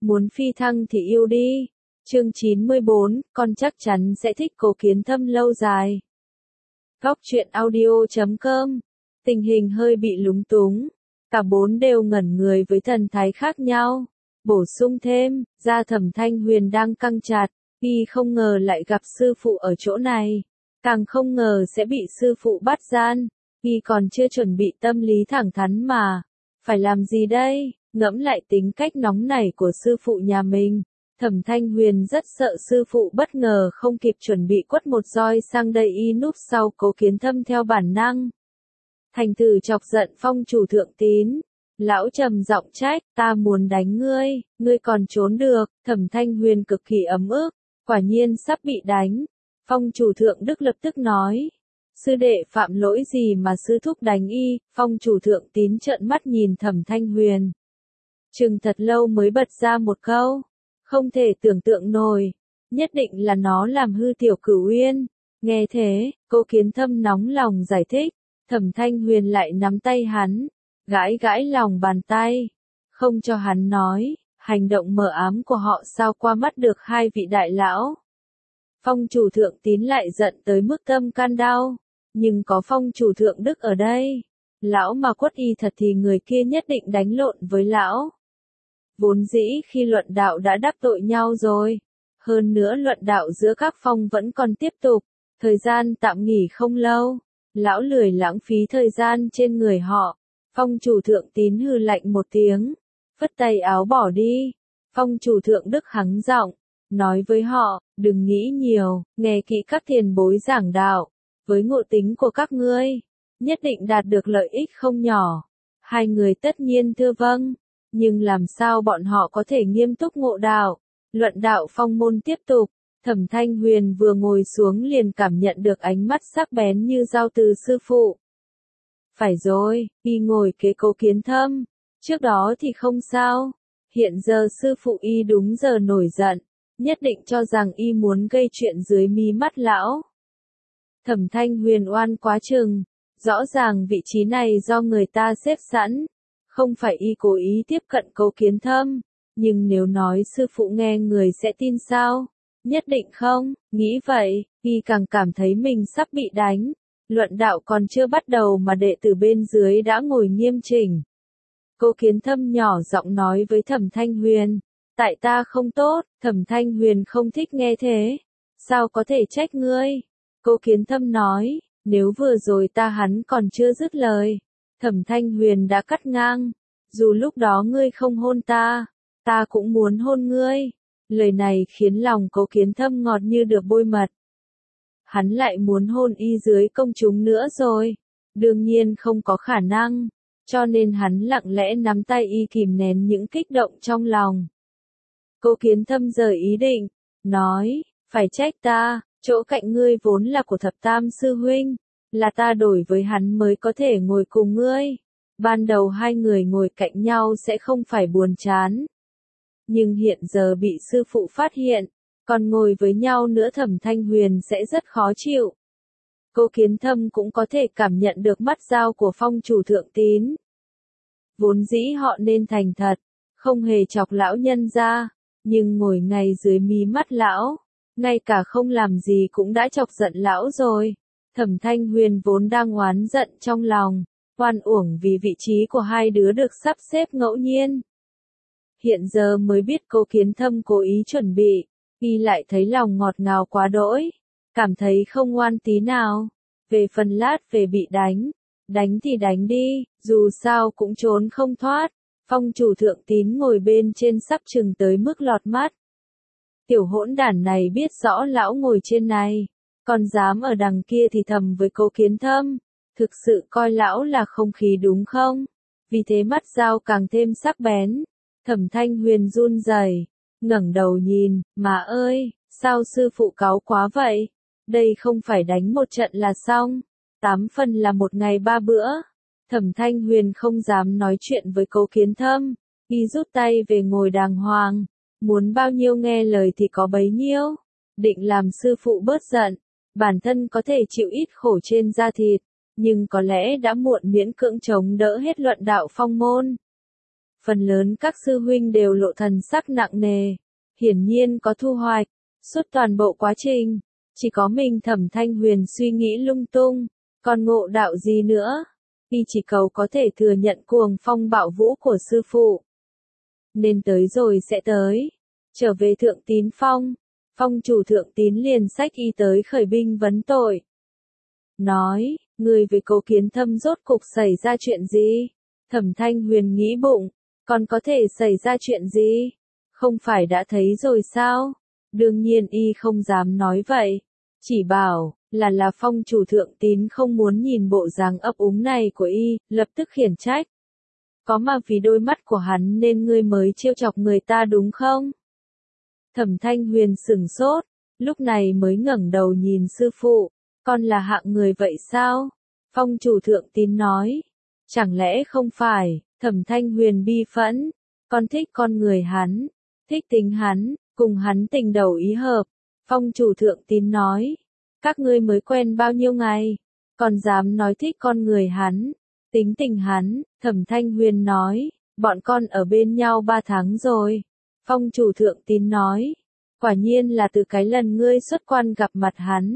muốn phi thăng thì yêu đi. Chương 94, con chắc chắn sẽ thích Cố Kiến Thâm lâu dài. Góc truyện audio.com. Tình hình hơi bị lúng túng, cả bốn đều ngẩn người với thần thái khác nhau. Bổ sung thêm, da Thẩm Thanh Huyền đang căng chặt, y không ngờ lại gặp sư phụ ở chỗ này, càng không ngờ sẽ bị sư phụ bắt gian, y còn chưa chuẩn bị tâm lý thẳng thắn mà, phải làm gì đây? Ngẫm lại tính cách nóng nảy của sư phụ nhà mình, Thẩm Thanh Huyền rất sợ sư phụ bất ngờ không kịp chuẩn bị quất một roi sang đây y núp sau Cố Kiến Thâm theo bản năng. Thành thử chọc giận Phong chủ Thượng Tín. Lão trầm giọng trách, ta muốn đánh ngươi, ngươi còn trốn được. Thẩm Thanh Huyền cực kỳ ấm ức, quả nhiên sắp bị đánh. Phong chủ Thượng Đức lập tức nói, sư đệ phạm lỗi gì mà sư thúc đánh y? Phong chủ Thượng Tín trợn mắt nhìn Thẩm Thanh Huyền, chừng thật lâu mới bật ra một câu, không thể tưởng tượng nổi, nhất định là nó làm hư Tiểu Cửu Uyên. Nghe thế, Cố Kiến Thâm nóng lòng giải thích, Thẩm Thanh Huyền lại nắm tay hắn, gãi gãi lòng bàn tay, không cho hắn nói, hành động mờ ám của họ sao qua mắt được hai vị đại lão. Phong chủ Thượng Tín lại giận tới mức tâm can đau, nhưng có Phong chủ Thượng Đức ở đây, lão mà quất y thật thì người kia nhất định đánh lộn với lão. Vốn dĩ khi luận đạo đã đắc tội nhau rồi, hơn nữa luận đạo giữa các phong vẫn còn tiếp tục, thời gian tạm nghỉ không lâu, lão lười lãng phí thời gian trên người họ. Phong chủ Thượng Tín hừ lạnh một tiếng, phất tay áo bỏ đi. Phong chủ Thượng Đức hắng giọng, nói với họ, đừng nghĩ nhiều, nghe kỹ các tiền bối giảng đạo, với ngộ tính của các ngươi, nhất định đạt được lợi ích không nhỏ. Hai người tất nhiên thưa vâng, nhưng làm sao bọn họ có thể nghiêm túc ngộ đạo? Luận đạo phong môn tiếp tục, Thẩm Thanh Huyền vừa ngồi xuống liền cảm nhận được ánh mắt sắc bén như dao từ sư phụ. Phải rồi, y ngồi kế Cố Kiến Thâm, trước đó thì không sao, hiện giờ sư phụ y đúng giờ nổi giận, nhất định cho rằng y muốn gây chuyện dưới mí mắt lão. Thẩm Thanh Huyền oan quá chừng, rõ ràng vị trí này do người ta xếp sẵn, không phải y cố ý tiếp cận Cố Kiến Thâm, nhưng nếu nói sư phụ nghe người sẽ tin sao? Nhất định không, nghĩ vậy, y càng cảm thấy mình sắp bị đánh. Luận đạo còn chưa bắt đầu mà đệ tử bên dưới đã ngồi nghiêm chỉnh. Cố Kiến Thâm nhỏ giọng nói với Thẩm Thanh Huyền, tại ta không tốt. Thẩm Thanh Huyền không thích nghe thế, sao có thể trách ngươi? Cố Kiến Thâm nói, nếu vừa rồi hắn còn chưa dứt lời, Thẩm Thanh Huyền đã cắt ngang, dù lúc đó ngươi không hôn ta, ta cũng muốn hôn ngươi. Lời này khiến lòng Cố Kiến Thâm ngọt như được bôi mật. Hắn lại muốn hôn y dưới công chúng nữa rồi, đương nhiên không có khả năng, cho nên hắn lặng lẽ nắm tay y kìm nén những kích động trong lòng. Cố Kiến Thâm rời ý định, nói, phải trách ta, chỗ cạnh ngươi vốn là của Thập Tam sư huynh, là ta đổi với hắn mới có thể ngồi cùng ngươi. Ban đầu hai người ngồi cạnh nhau sẽ không phải buồn chán, nhưng hiện giờ bị sư phụ phát hiện, còn ngồi với nhau nữa Thẩm Thanh Huyền sẽ rất khó chịu. Cố Kiến Thâm cũng có thể cảm nhận được mắt dao của Phong chủ Thượng Tín. Vốn dĩ họ nên thành thật, không hề chọc lão nhân ra, nhưng ngồi ngay dưới mí mắt lão, ngay cả không làm gì cũng đã chọc giận lão rồi. Thẩm Thanh Huyền vốn đang oán giận trong lòng, oan uổng vì vị trí của hai đứa được sắp xếp ngẫu nhiên. Hiện giờ mới biết Cố Kiến Thâm cố ý chuẩn bị, y lại thấy lòng ngọt ngào quá đỗi, cảm thấy không oan tí nào. Về phần lát về bị đánh thì đánh đi, dù sao cũng trốn không thoát. Phong chủ Thượng Tín ngồi bên trên sắc chừng tới mức lọt mắt. Tiểu hỗn đản này biết rõ lão ngồi trên này, còn dám ở đằng kia thì thầm với Cố Kiến Thâm, thực sự coi lão là không khí đúng không? Vì thế mắt dao càng thêm sắc bén. Thẩm Thanh Huyền run rẩy, ngẩng đầu nhìn, mà ơi, sao sư phụ cáu quá vậy? Đây không phải đánh một trận là xong, 8 phần là một ngày 3 bữa. Thẩm Thanh Huyền không dám nói chuyện với Cố Kiến Thâm, y rút tay về ngồi đàng hoàng, muốn bao nhiêu nghe lời thì có bấy nhiêu, định làm sư phụ bớt giận, bản thân có thể chịu ít khổ trên da thịt, nhưng có lẽ đã muộn miễn cưỡng chống đỡ hết luận đạo phong môn. Phần lớn các sư huynh đều lộ thần sắc nặng nề, hiển nhiên có thu hoạch. Suốt toàn bộ quá trình, chỉ có mình Thẩm Thanh Huyền suy nghĩ lung tung, còn ngộ đạo gì nữa. Y chỉ cầu có thể thừa nhận cuồng phong bạo vũ của sư phụ. Nên tới rồi sẽ tới. Trở về Thượng Tín Phong, phong chủ Thượng Tín liền xách y tới khởi binh vấn tội. Nói, người về Cố Kiến Thâm rốt cục xảy ra chuyện gì? Thẩm Thanh Huyền nghĩ bụng, còn có thể xảy ra chuyện gì? Không phải đã thấy rồi sao? Đương nhiên y không dám nói vậy. Chỉ bảo, là phong chủ Thượng Tín không muốn nhìn bộ dáng ấp úng này của y, lập tức khiển trách. Có mà vì đôi mắt của hắn nên ngươi mới trêu chọc người ta đúng không? Thẩm Thanh Huyền sửng sốt, lúc này mới ngẩng đầu nhìn sư phụ, con là hạng người vậy sao? Phong chủ Thượng Tín nói, chẳng lẽ không phải? Thẩm Thanh Huyền bi phẫn, con thích con người hắn, thích tính hắn, cùng hắn tình đầu ý hợp. Phong chủ Thượng Tín nói, các ngươi mới quen bao nhiêu ngày, còn dám nói thích con người hắn, tính tình hắn. Thẩm Thanh Huyền nói, bọn con ở bên nhau 3 tháng rồi. Phong chủ Thượng Tín nói, quả nhiên là từ cái lần ngươi xuất quan gặp mặt hắn.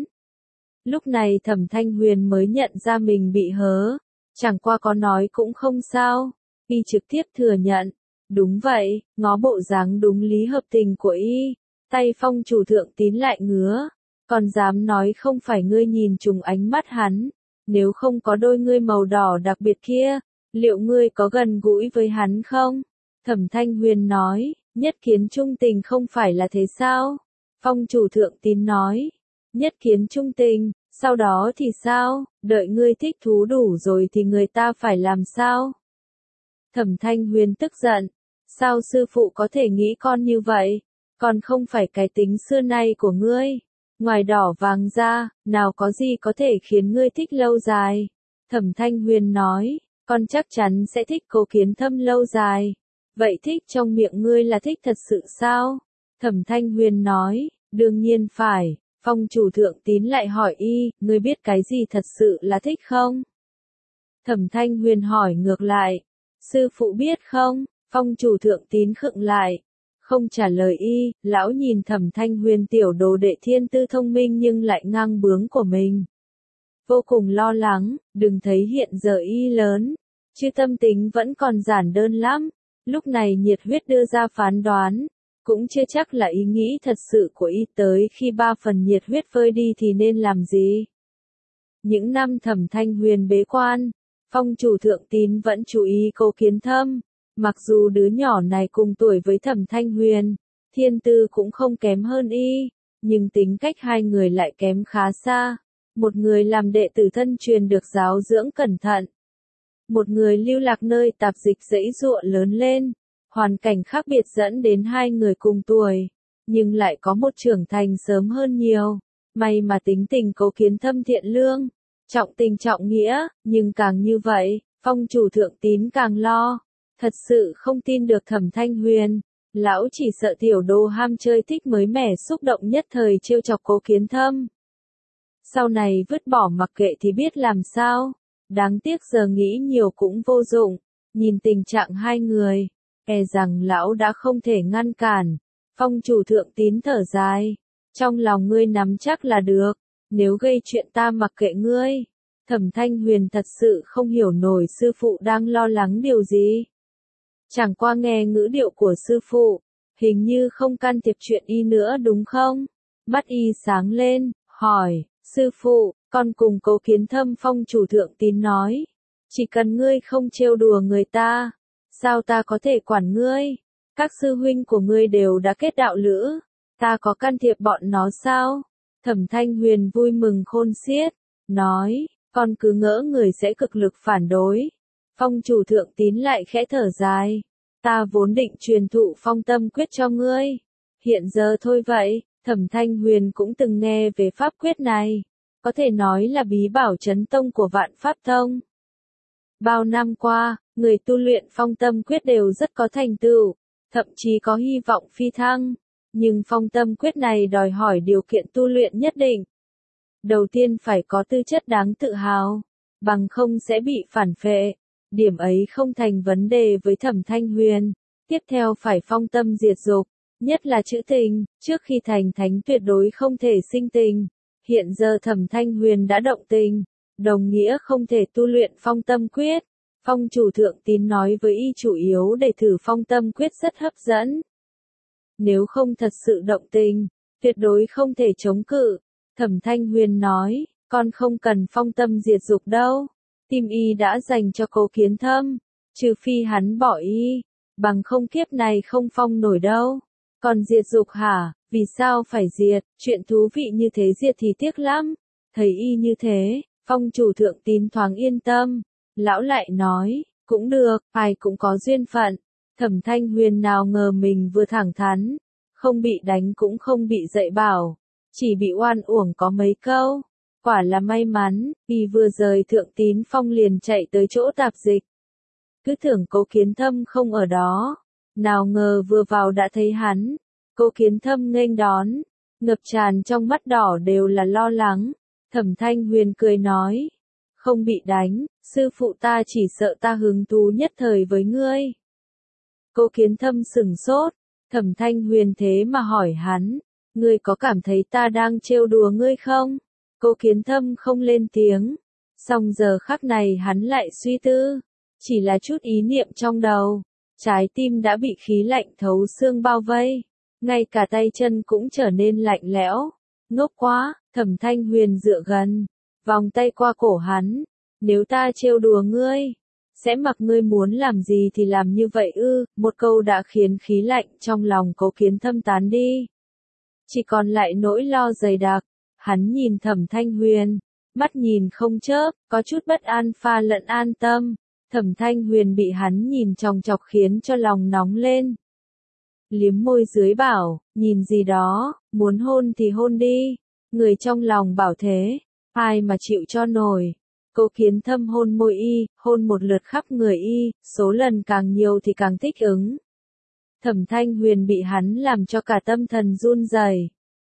Lúc này Thẩm Thanh Huyền mới nhận ra mình bị hớ, chẳng qua có nói cũng không sao, y trực tiếp thừa nhận. Đúng vậy, ngó bộ dáng đúng lý hợp tình của y, tay phong chủ Thượng Tín lại ngứa, còn dám nói không phải ngươi nhìn trùng ánh mắt hắn, nếu không có đôi ngươi màu đỏ đặc biệt kia, liệu ngươi có gần gũi với hắn không? Thẩm Thanh Huyền nói, nhất kiến trung tình không phải là thế sao? Phong chủ Thượng Tín nói, nhất kiến trung tình, sau đó thì sao? Đợi ngươi thích thú đủ rồi thì người ta phải làm sao? Thẩm Thanh Huyền tức giận, sao sư phụ có thể nghĩ con như vậy? Còn không phải cái tính xưa nay của ngươi. Ngoài đỏ vàng ra, nào có gì có thể khiến ngươi thích lâu dài? Thẩm Thanh Huyền nói, con chắc chắn sẽ thích Cố Kiến Thâm lâu dài. Vậy thích trong miệng ngươi là thích thật sự sao? Thẩm Thanh Huyền nói, đương nhiên phải. Phong chủ Thượng Tín lại hỏi y, ngươi biết cái gì thật sự là thích không? Thẩm Thanh Huyền hỏi ngược lại, sư phụ biết không? Phong chủ Thượng Tín khựng lại, không trả lời y. Lão nhìn Thẩm Thanh Huyền tiểu đồ đệ thiên tư thông minh nhưng lại ngang bướng của mình, vô cùng lo lắng. Đừng thấy hiện giờ y lớn, chứ tâm tính vẫn còn giản đơn lắm. Lúc này nhiệt huyết đưa ra phán đoán, cũng chưa chắc là ý nghĩ thật sự của y. Tới khi 3 phần nhiệt huyết vơi đi thì nên làm gì? Những năm Thẩm Thanh Huyền bế quan, phong chủ Thượng Tín vẫn chú ý Cố Kiến Thâm. Mặc dù đứa nhỏ này cùng tuổi với Thẩm Thanh Huyền, thiên tư cũng không kém hơn y, nhưng tính cách hai người lại kém khá xa. Một người làm đệ tử thân truyền được giáo dưỡng cẩn thận, một người lưu lạc nơi tạp dịch giãy giụa lớn lên. Hoàn cảnh khác biệt dẫn đến hai người cùng tuổi, nhưng lại có một trưởng thành sớm hơn nhiều. May mà tính tình Cố Kiến Thâm thiện lương, trọng tình trọng nghĩa, nhưng càng như vậy, phong chủ Thượng Tín càng lo. Thật sự không tin được Thẩm Thanh Huyền, lão chỉ sợ tiểu đồ ham chơi thích mới mẻ xúc động nhất thời trêu chọc Cố Kiến Thâm. Sau này vứt bỏ mặc kệ thì biết làm sao, đáng tiếc giờ nghĩ nhiều cũng vô dụng, nhìn tình trạng hai người, e rằng lão đã không thể ngăn cản. Phong chủ Thượng Tín thở dài, trong lòng ngươi nắm chắc là được, nếu gây chuyện ta mặc kệ ngươi. Thẩm Thanh Huyền thật sự không hiểu nổi sư phụ đang lo lắng điều gì. Chẳng qua nghe ngữ điệu của sư phụ, hình như không can thiệp chuyện y nữa đúng không? Mắt y sáng lên, hỏi, sư phụ, con cùng Cố Kiến Thâm. Phong chủ Thượng Tín nói, chỉ cần ngươi không trêu đùa người ta, sao ta có thể quản ngươi? Các sư huynh của ngươi đều đã kết đạo lữ, ta có can thiệp bọn nó sao? Thẩm Thanh Huyền vui mừng khôn xiết, nói, con cứ ngỡ người sẽ cực lực phản đối. Phong chủ Thượng Tín lại khẽ thở dài, ta vốn định truyền thụ Phong Tâm Quyết cho ngươi, hiện giờ thôi vậy. Thẩm Thanh Huyền cũng từng nghe về pháp quyết này, có thể nói là bí bảo chấn tông của Vạn Pháp Tông. Bao năm qua, người tu luyện Phong Tâm Quyết đều rất có thành tựu, thậm chí có hy vọng phi thăng, nhưng Phong Tâm Quyết này đòi hỏi điều kiện tu luyện nhất định. Đầu tiên phải có tư chất đáng tự hào, bằng không sẽ bị phản phệ. Điểm ấy không thành vấn đề với Thẩm Thanh Huyền. Tiếp theo phải phong tâm diệt dục, nhất là chữ tình, trước khi thành thánh tuyệt đối không thể sinh tình. Hiện giờ Thẩm Thanh Huyền đã động tình, đồng nghĩa không thể tu luyện phong tâm quyết. Phong chủ thượng tín nói với y chủ yếu để thử phong tâm quyết rất hấp dẫn. Nếu không thật sự động tình, tuyệt đối không thể chống cự. Thẩm Thanh Huyền nói, con không cần phong tâm diệt dục đâu. Tim y đã dành cho Cố Kiến Thâm, trừ phi hắn bỏ y, bằng không kiếp này không phong nổi đâu. Còn diệt dục hả, vì sao phải diệt, chuyện thú vị như thế diệt thì tiếc lắm. Thấy y như thế, phong chủ thượng tín thoáng yên tâm. Lão lại nói, cũng được, ai cũng có duyên phận. Thẩm Thanh Huyền nào ngờ mình vừa thẳng thắn, không bị đánh cũng không bị dạy bảo, chỉ bị oan uổng có mấy câu. Quả là may mắn, y vừa rời thượng tín phong liền chạy tới chỗ tạp dịch. Cứ tưởng Cố Kiến Thâm không ở đó, nào ngờ vừa vào đã thấy hắn. Cố Kiến Thâm nghênh đón, ngập tràn trong mắt đỏ đều là lo lắng. Thẩm Thanh Huyền cười nói, không bị đánh, sư phụ ta chỉ sợ ta hứng thú nhất thời với ngươi. Cố Kiến Thâm sửng sốt, Thẩm Thanh Huyền thế mà hỏi hắn, ngươi có cảm thấy ta đang trêu đùa ngươi không? Cố Kiến Thâm không lên tiếng, song giờ khắc này hắn lại suy tư, chỉ là chút ý niệm trong đầu, trái tim đã bị khí lạnh thấu xương bao vây, ngay cả tay chân cũng trở nên lạnh lẽo. Ngốc quá, Thẩm Thanh Huyền dựa gần, vòng tay qua cổ hắn, nếu ta trêu đùa ngươi, sẽ mặc ngươi muốn làm gì thì làm như vậy ư? Một câu đã khiến khí lạnh trong lòng Cố Kiến Thâm tán đi, chỉ còn lại nỗi lo dày đặc. Hắn nhìn Thẩm Thanh Huyền, mắt nhìn không chớp, có chút bất an pha lẫn an tâm. Thẩm Thanh Huyền bị hắn nhìn chòng chọc khiến cho lòng nóng lên. Liếm môi dưới bảo, nhìn gì đó, muốn hôn thì hôn đi. Người trong lòng bảo thế, ai mà chịu cho nổi. Cố Kiến Thâm hôn môi y, hôn một lượt khắp người y, số lần càng nhiều thì càng thích ứng. Thẩm Thanh Huyền bị hắn làm cho cả tâm thần run rẩy.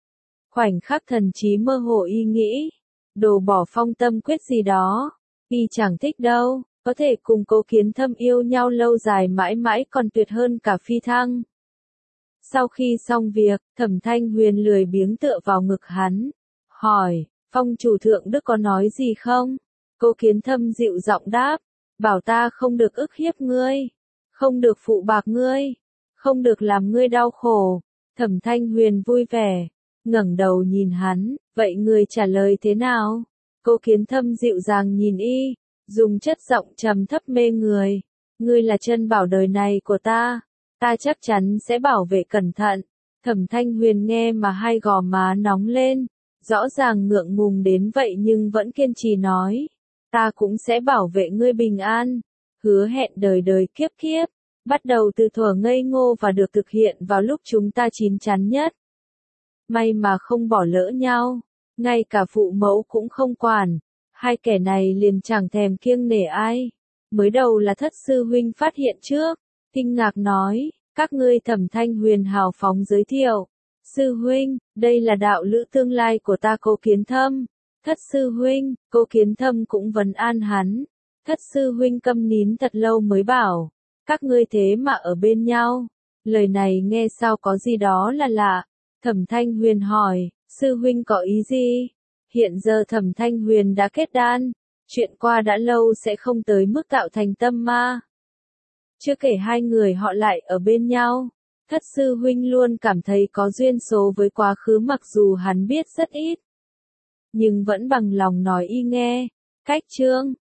Khoảnh khắc thần trí mơ hồ y nghĩ, đồ bỏ phong tâm quyết gì đó, y chẳng thích đâu, có thể cùng Cố Kiến Thâm yêu nhau lâu dài mãi mãi còn tuyệt hơn cả phi thăng. Sau khi xong việc, Thẩm Thanh Huyền lười biếng tựa vào ngực hắn, hỏi, phong chủ thượng đức có nói gì không? Cố Kiến Thâm dịu giọng đáp, bảo ta không được ức hiếp ngươi, không được phụ bạc ngươi, không được làm ngươi đau khổ. Thẩm Thanh Huyền vui vẻ, ngẩng đầu nhìn hắn, vậy ngươi trả lời thế nào? Cố Kiến Thâm dịu dàng nhìn y, dùng chất giọng trầm thấp mê người, ngươi là chân bảo đời này của ta chắc chắn sẽ bảo vệ cẩn thận. Thẩm Thanh Huyền nghe mà hai gò má nóng lên, rõ ràng ngượng ngùng đến vậy nhưng vẫn kiên trì nói, ta cũng sẽ bảo vệ ngươi bình an, hứa hẹn đời đời kiếp kiếp, bắt đầu từ thuở ngây ngô và được thực hiện vào lúc chúng ta chín chắn nhất. May mà không bỏ lỡ nhau, ngay cả phụ mẫu cũng không quản, hai kẻ này liền chẳng thèm kiêng nể ai. Mới đầu là Thất sư huynh phát hiện trước, kinh ngạc nói, các ngươi. Thẩm Thanh Huyền hào phóng giới thiệu, sư huynh, đây là đạo lữ tương lai của ta Cố Kiến Thâm. Thất sư huynh, Cố Kiến Thâm cũng vấn an hắn. Thất sư huynh câm nín thật lâu mới bảo, các ngươi thế mà ở bên nhau. Lời này nghe sao có gì đó là lạ. Thẩm Thanh Huyền hỏi, sư huynh có ý gì? Hiện giờ Thẩm Thanh Huyền đã kết đan, chuyện qua đã lâu sẽ không tới mức tạo thành tâm ma. Chưa kể hai người họ lại ở bên nhau, Thất sư huynh luôn cảm thấy có duyên số với quá khứ mặc dù hắn biết rất ít, nhưng vẫn bằng lòng nói y nghe. Cách chương